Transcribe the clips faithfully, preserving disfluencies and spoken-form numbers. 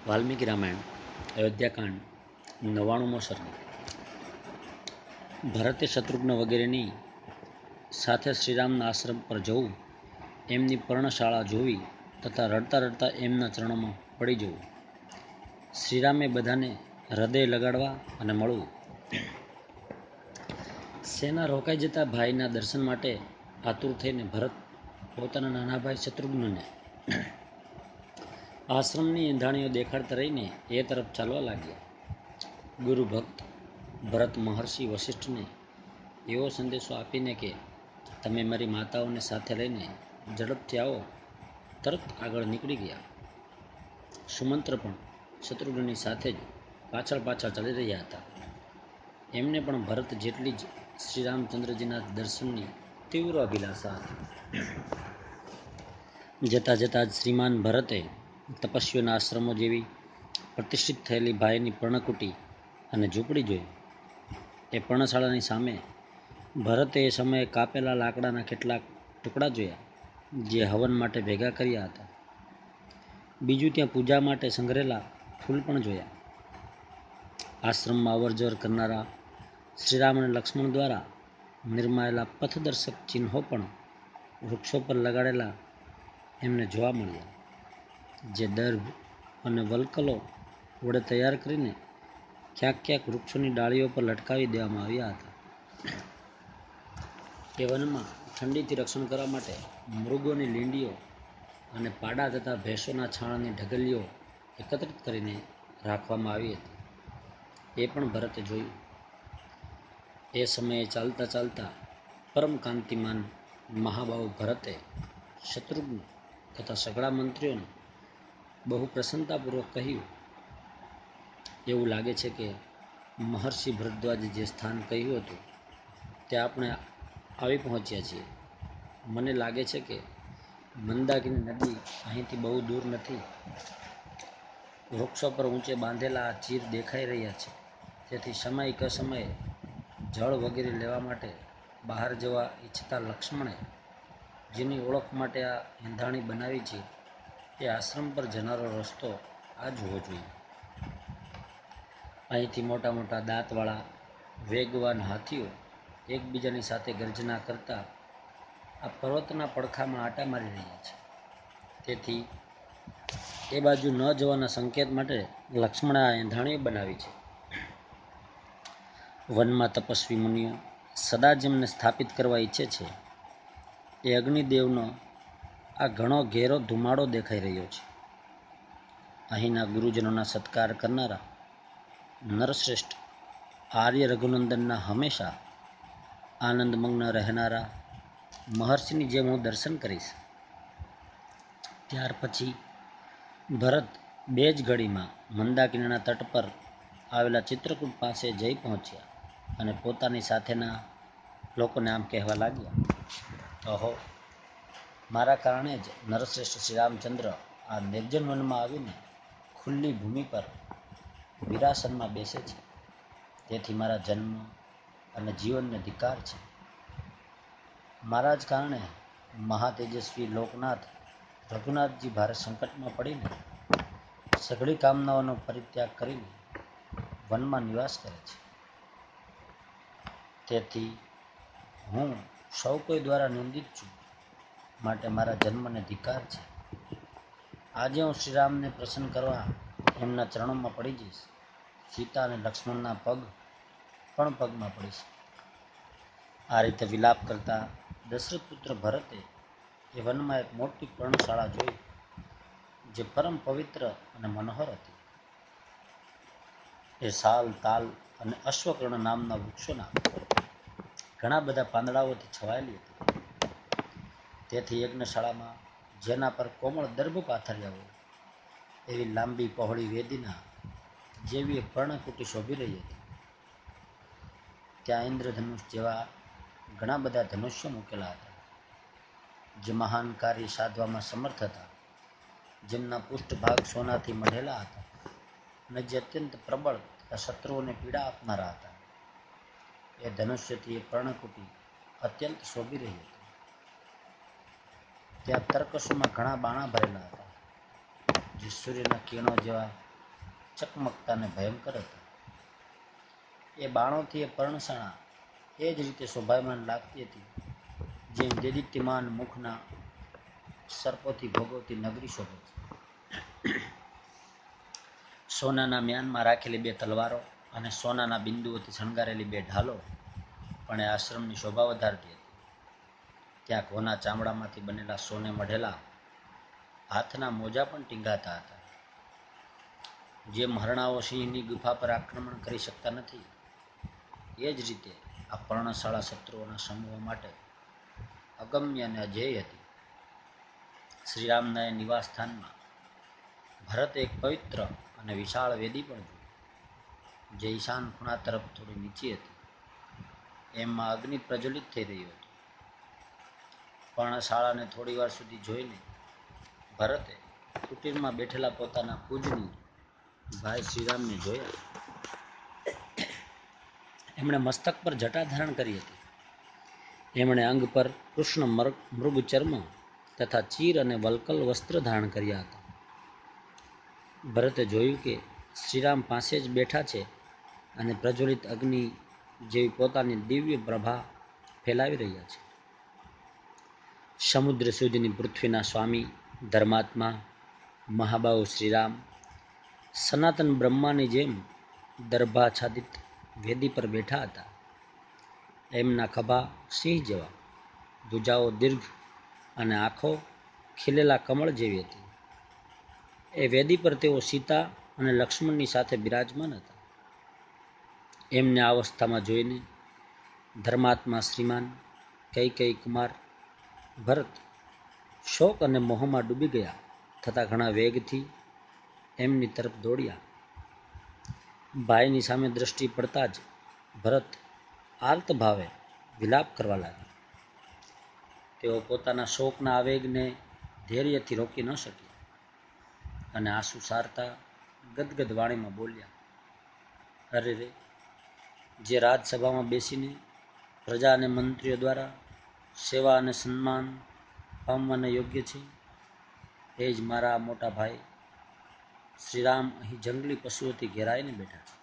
વાલ્મીકી રામાયણ અયોધ્યાકાંડ નવ્વાણુંમો સર્ગ. ભરતે શત્રુઘ્ન વગેરેની સાથે શ્રીરામના આશ્રમ પર જવું, એમની પર્ણશાળા જોવી તથા રડતા રડતા એમના ચરણોમાં પડી જવું. શ્રીરામે બધાને હૃદય લગાડવા અને મળવું. સેના રોકાઈ જતા ભાઈના દર્શન માટે આતુર થઈને ભરત પોતાના નાના ભાઈ શત્રુઘ્નને આશ્રમની એંધાણીઓ દેખાડતા રહીને એ તરફ ચાલવા લાગ્યા. ગુરુ ભક્ત ભરત મહર્ષિ વશિષ્ઠને એવો સંદેશો આપીને કે તમે મારી માતાઓને સાથે લઈને ઝડપથી આવો, તરત આગળ નીકળી ગયા. સુમંત્ર પણ શત્રુઘ્નની સાથે જ પાછળ પાછળ ચાલી રહ્યા હતા. એમને પણ ભરત જેટલી જ શ્રીરામચંદ્રજીના દર્શનની તીવ્ર અભિલાષા હતી. જતાં જતાં જ શ્રીમાન ભરતે તપસ્વીઓના આશ્રમો જેવી પ્રતિષ્ઠિત થયેલી ભાઈની પર્ણકુટી અને ઝૂંપડી જોઈ. એ પર્ણશાળાની સામે ભરતે એ સમયે કાપેલા લાકડાના કેટલાક ટુકડા જોયા, જે હવન માટે ભેગા કર્યા હતા. બીજું ત્યાં પૂજા માટે સંગ્રહેલા ફૂલ પણ જોયા. આશ્રમમાં અવરજવર કરનારા શ્રીરામ અને લક્ષ્મણ દ્વારા નિર્માયેલા પથદર્શક ચિહ્નો પણ વૃક્ષો પર લગાડેલા એમને જોવા મળ્યા, જે દર્ભ અને વલ્કલો વડે તૈયાર કરીને ક્યાંક ક્યાંક વૃક્ષોની ડાળીઓ પર લટકાવી દેવામાં આવ્યા હતા. એ વનમાં ઠંડીથી રક્ષણ કરવા માટે મૃગોની લીંડીઓ અને પાડા તથા ભેંસોના છાણની ઢગલીઓ એકત્રિત કરીને રાખવામાં આવી હતી. એ પણ ભરતે જોયું. એ સમયે ચાલતા ચાલતા પરમ કાંતિમાન મહાબાહુ ભરતે શત્રુઘ્ન તથા સઘળા મંત્રીઓને બહુ પ્રસન્નતાપૂર્વક કહ્યું, એવું લાગે છે કે મહર્ષિ ભરદ્વાજે જે સ્થાન કહ્યું હતું તે આપણે આવી પહોંચ્યા છીએ. મને લાગે છે કે મંદાકિની નદી અહીંથી બહુ દૂર નથી. વૃક્ષો પર ઊંચે બાંધેલા આ ચીર દેખાઈ રહ્યા છે. તેથી સમય કે સમયે જળ વગેરે લેવા માટે બહાર જવા ઈચ્છતા લક્ષ્મણે જેની ઓળખ માટે આ એંધાણી બનાવી છે, એ આશ્રમ પર જનારો રસ્તો આ જ હોવો જોઈએ. અહીંથી મોટા મોટા દાંતવાળા વેગવાન હાથીઓ એકબીજાની સાથે ગર્જના કરતા આ પર્વતના પડખામાં આંટા મારી રહ્યા છે. તેથી એ બાજુ ન જવાના સંકેત માટે લક્ષ્મણે આ એંધાણીઓ બનાવી છે. વનમાં તપસ્વી મુનિઓ સદા જેમને સ્થાપિત કરવા ઈચ્છે છે, એ અગ્નિદેવનો આ ઘણો ઘેરો ધુમાડો દેખાઈ રહ્યો છે. અહીંના ગુરુજનોના સત્કાર કરનારા નરશ્રેષ્ઠ આર્ય રઘુનંદનના હંમેશા આનંદમગ્ન રહેનારા મહર્ષિની જેમ હું દર્શન કરીશ. ત્યાર પછી ભરત બે જ ઘડીમાં મંદાકિનીના તટ પર આવેલા ચિત્રકૂટ પાસે જઈ પહોંચ્યા અને પોતાની સાથેના લોકોને આમ કહેવા લાગ્યા, અહો, મારા કારણે જ નરશ્રેષ્ઠ શ્રીરામચંદ્ર આ નિર્જન વનમાં આવીને ખુલ્લી ભૂમિ પર વિરાસનમાં બેસે છે. તેથી મારા જન્મ અને જીવનને ધિક્કાર છે. મારા જ કારણે મહાતેજસ્વી લોકનાથ રઘુનાથજી ભારે સંકટમાં પડીને સઘળી કામનાઓનો પરિત્યાગ કરીને વનમાં નિવાસ કરે છે. તેથી હું સૌ કોઈ દ્વારા નિંદિત છું, માટે મારા જન્મને ધિક્કાર છે. આજે હું શ્રીરામને પ્રસન્ન કરવા એમના ચરણોમાં પડી જઈશ. સીતા અને લક્ષ્મણના પગ પણ પગમાં પડીશ. આ રીતે વિલાપ કરતા દશરથ પુત્ર ભરતે એ વનમાં એક મોટી પર્ણશાળા જોઈ, જે પરમ પવિત્ર અને મનોહર હતી. એ સાલ, તાલ અને અશ્વકર્ણ નામના વૃક્ષોના ઘણા બધા પાંદડાઓથી છવાયેલી હતી. તેથી યજ્ઞશાળામાં જેના પર કોમળ દર્ભ પાથર્યા હોય એવી લાંબી પહોળી વેદીના જેવી એક પર્ણકુટી શોભી રહી હતી. ત્યાં ઇન્દ્રધનુષ જેવા ઘણા બધા ધનુષ્યો મૂકેલા હતા, જે મહાન કાર્ય સાધવામાં સમર્થ હતા, જેમના પૃષ્ઠભાગ સોનાથી મઢેલા હતા અને જે અત્યંત પ્રબળ તથા શત્રુઓને પીડા આપનારા હતા. એ ધનુષ્યથી એ પર્ણકુટી અત્યંત શોભી રહી હતી. ત્યાં તર્કસોમાં ઘણા બાણા ભરેલા હતા, જે સૂર્યના કિરણો જેવા ચકમકતા અને ભયંકર હતા. એ બાણોથી એ પર્ણશાળા એ જ રીતે શોભાયમાન લાગતી હતી જેમ દેદીપ્યમાન મુખના સર્પોથી ભોગવતી નગરી શોભે છે. સોનાના મ્યાનમાં રાખેલી બે તલવારો અને સોનાના બિંદુઓથી શણગારેલી બે ઢાલો પણ એ આશ્રમની શોભા વધારતી હતી. ત્યાં ઘોના ચામડામાંથી બનેલા સોને મઢેલા હાથના મોજા પણ ટીંગાતા હતા. જે મહરણાઓ સિંહની ગુફા પર આક્રમણ કરી શકતા નથી, એ જ રીતે આ પર્ણશાળા શત્રુઓના સમૂહ માટે અગમ્ય અને અજેય હતી. શ્રીરામના એ નિવાસ સ્થાનમાં ભરતે એક પવિત્ર અને વિશાળ વેદી પણ જોઈ, જે ઈશાન ખૂણા તરફ થોડી નીચી હતી. એમાં અગ્નિ પ્રજ્વલિત થઈ રહ્યો હતો. પર્ણશાળાને થોડી વાર સુધી જોઈને ભરતે કુટીરમાં બેઠેલા પોતાના પૂજનીય ભાઈ શ્રીરામને જોયા. એમણે મસ્તક પર જટા ધારણ કરી હતી. એમણે અંગ પર કૃષ્ણ મૃગ ચર્મ તથા ચીર અને વલકલ વસ્ત્ર ધારણ કર્યા હતા. ભરતે જોયું કે શ્રીરામ પાસે જ બેઠા છે અને પ્રજ્વલિત અગ્નિ જેવી પોતાની દિવ્ય પ્રભા ફેલાવી રહ્યા છે. સમુદ્ર સુધીની પૃથ્વીના સ્વામી ધર્માત્મા મહાબાહુ શ્રીરામ સનાતન બ્રહ્માની જેમ દર્ભાચ્છાદિત વેદી પર બેઠા હતા. એમના ખભા સિંહ જેવા, ભુજાઓ દીર્ઘ અને આંખો ખીલેલા કમળ જેવી હતી. એ વેદી પર તેઓ સીતા અને લક્ષ્મણની સાથે બિરાજમાન હતા. એમને આ અવસ્થામાં જોઈને ધર્માત્મા શ્રીમાન કૈકેયી કુમાર ભરત શોક અને મોહમાં ડૂબી ગયા તથા ઘણા વેગથી એમની તરફ દોડ્યા. ભાઈની સામે દ્રષ્ટિ પડતા જ ભરત આર્ત ભાવે વિલાપ કરવા લાગ્યા. તેઓ પોતાના શોકના આવેગને ધૈર્યથી રોકી ન શક્યા અને આંસુ સારતા ગદગદ વાણીમાં બોલ્યા, અરે રે, જે રાજસભામાં બેસીને પ્રજા અને મંત્રીઓ દ્વારા સેવા અને સન્માન પામવાને યોગ્ય છે, એ જ મારા મોટા ભાઈ શ્રીરામ અહીં જંગલી પશુઓથી ઘેરાઈને બેઠા છે.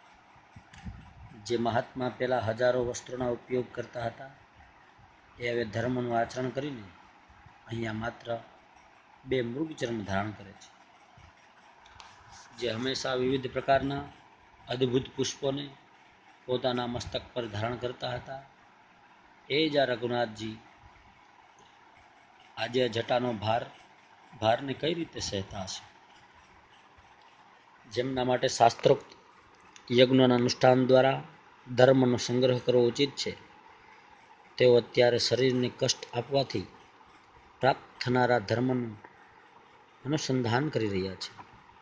જે મહાત્મા પેલા હજારો વસ્ત્રોના ઉપયોગ કરતા હતા, એ હવે ધર્મનું આચરણ કરીને અહીંયા માત્ર બે મૃગચર્મ ધારણ કરે છે. જે હંમેશા વિવિધ પ્રકારના અદ્ભુત પુષ્પોને પોતાના મસ્તક પર ધારણ કરતા હતા, એ જ આ રઘુનાથજી આજે જટાનો ભાર ભારને કઈ રીતે સહેતા હશે. જેમના માટે શાસ્ત્રોક્ત યજ્ઞોના અનુષ્ઠાન દ્વારા ધર્મનો સંગ્રહ કરવો ઉચિત છે, તેઓ અત્યારે શરીરને કષ્ટ આપવાથી પ્રાપ્ત થનારા ધર્મનું અનુસંધાન કરી રહ્યા છે.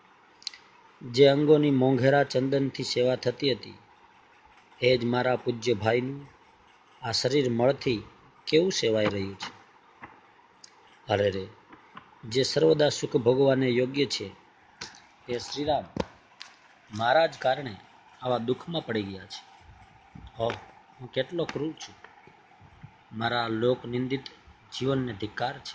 જે અંગોની મોંઘેરા ચંદનથી સેવા થતી હતી, એ જ મારા પૂજ્ય ભાઈનું આ શરીર મળથી કેવું સેવાઈ રહ્યું છે. અરે રે, જે સર્વદા સુખ ભોગવાને યોગ્ય છે, એ શ્રીરામ મારા જ કારણે આવા દુઃખમાં પડી ગયા છે. ઓહ, હું કેટલો ક્રૂર છું. મારા લોક નિંદિત જીવનને ધિક્કાર છે.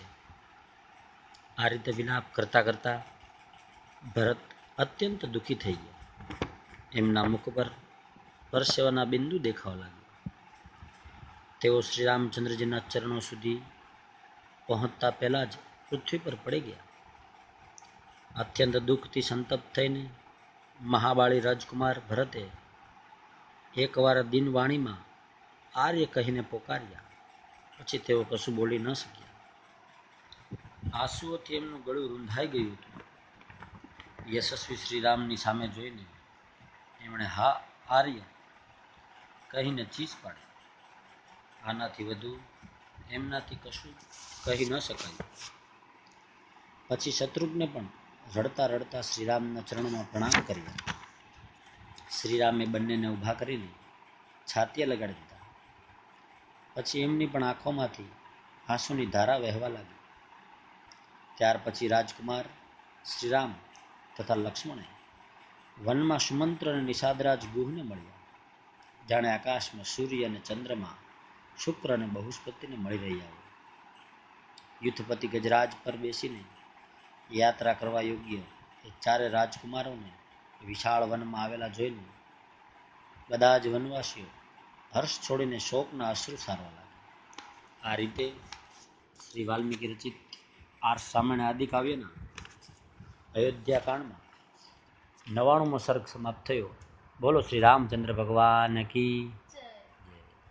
આ રીતે વિલાપ કરતા કરતા ભરત અત્યંત દુઃખી થઈ ગયા. એમના મુખ પર પરસેવાના બિંદુ દેખાવા લાગ્યા. તેઓ શ્રીરામચંદ્રજીના ચરણો સુધી પહોંચતા પહેલા જ પૃથ્વી પર પડી ગયા. અત્યંત દુઃખથી સંતપ્ત થઈને મહાબાળી રાજકુમાર ભરતે એકવાર દિનવાણીમાં આર્ય કહીને પોકાર્યા. પછી તેઓ કશું બોલી ન શક્યા. આંસુઓથી એમનું ગળું રૂંધાઈ ગયું હતું. યશસ્વી શ્રીરામની સામે જોઈને એમણે હા આર્ય કહીને ચીસ પાડી. આનાથી વધુ એમનાથી કશું કહી ન શકાયું. પછી શત્રુઘ્ને પણ રડતા રડતા શ્રીરામના ચરણોમાં પ્રણામ કર્યા. શ્રીરામે બંનેને ઊભા કરીને છાતીએ લગાડી દીધા. પછી એમની પણ આંખોમાંથી આંસુની ધારા વહેવા લાગી. ત્યાર પછી રાજકુમાર શ્રીરામ તથા લક્ષ્મણે વનમાં સુમંત્ર અને નિષાદરાજ ગુહને મળ્યા. જાણે આકાશમાં સૂર્ય અને ચંદ્રમા, શુક્ર અને બૃહસ્પતિને મળી રહ્યા હોય. યુથપતિ ગજરાજ પર બેસીને યાત્રા કરવા યોગ્ય એ ચારે રાજકુમારોને વિશાળ વનમાં આવેલા જોઈને બધા જ વનવાસીઓ હર્ષ છોડીને શોકના અશ્રુ સારવા લાગ્યા. આ રીતે શ્રી વાલ્મીકી રચિત આર્ષ રામાયણ આદિ કાવ્યના અયોધ્યા કાંડમાં નવાણુંમો સર્ગ સમાપ્ત થયો. બોલો શ્રી રામચંદ્ર ભગવાન કી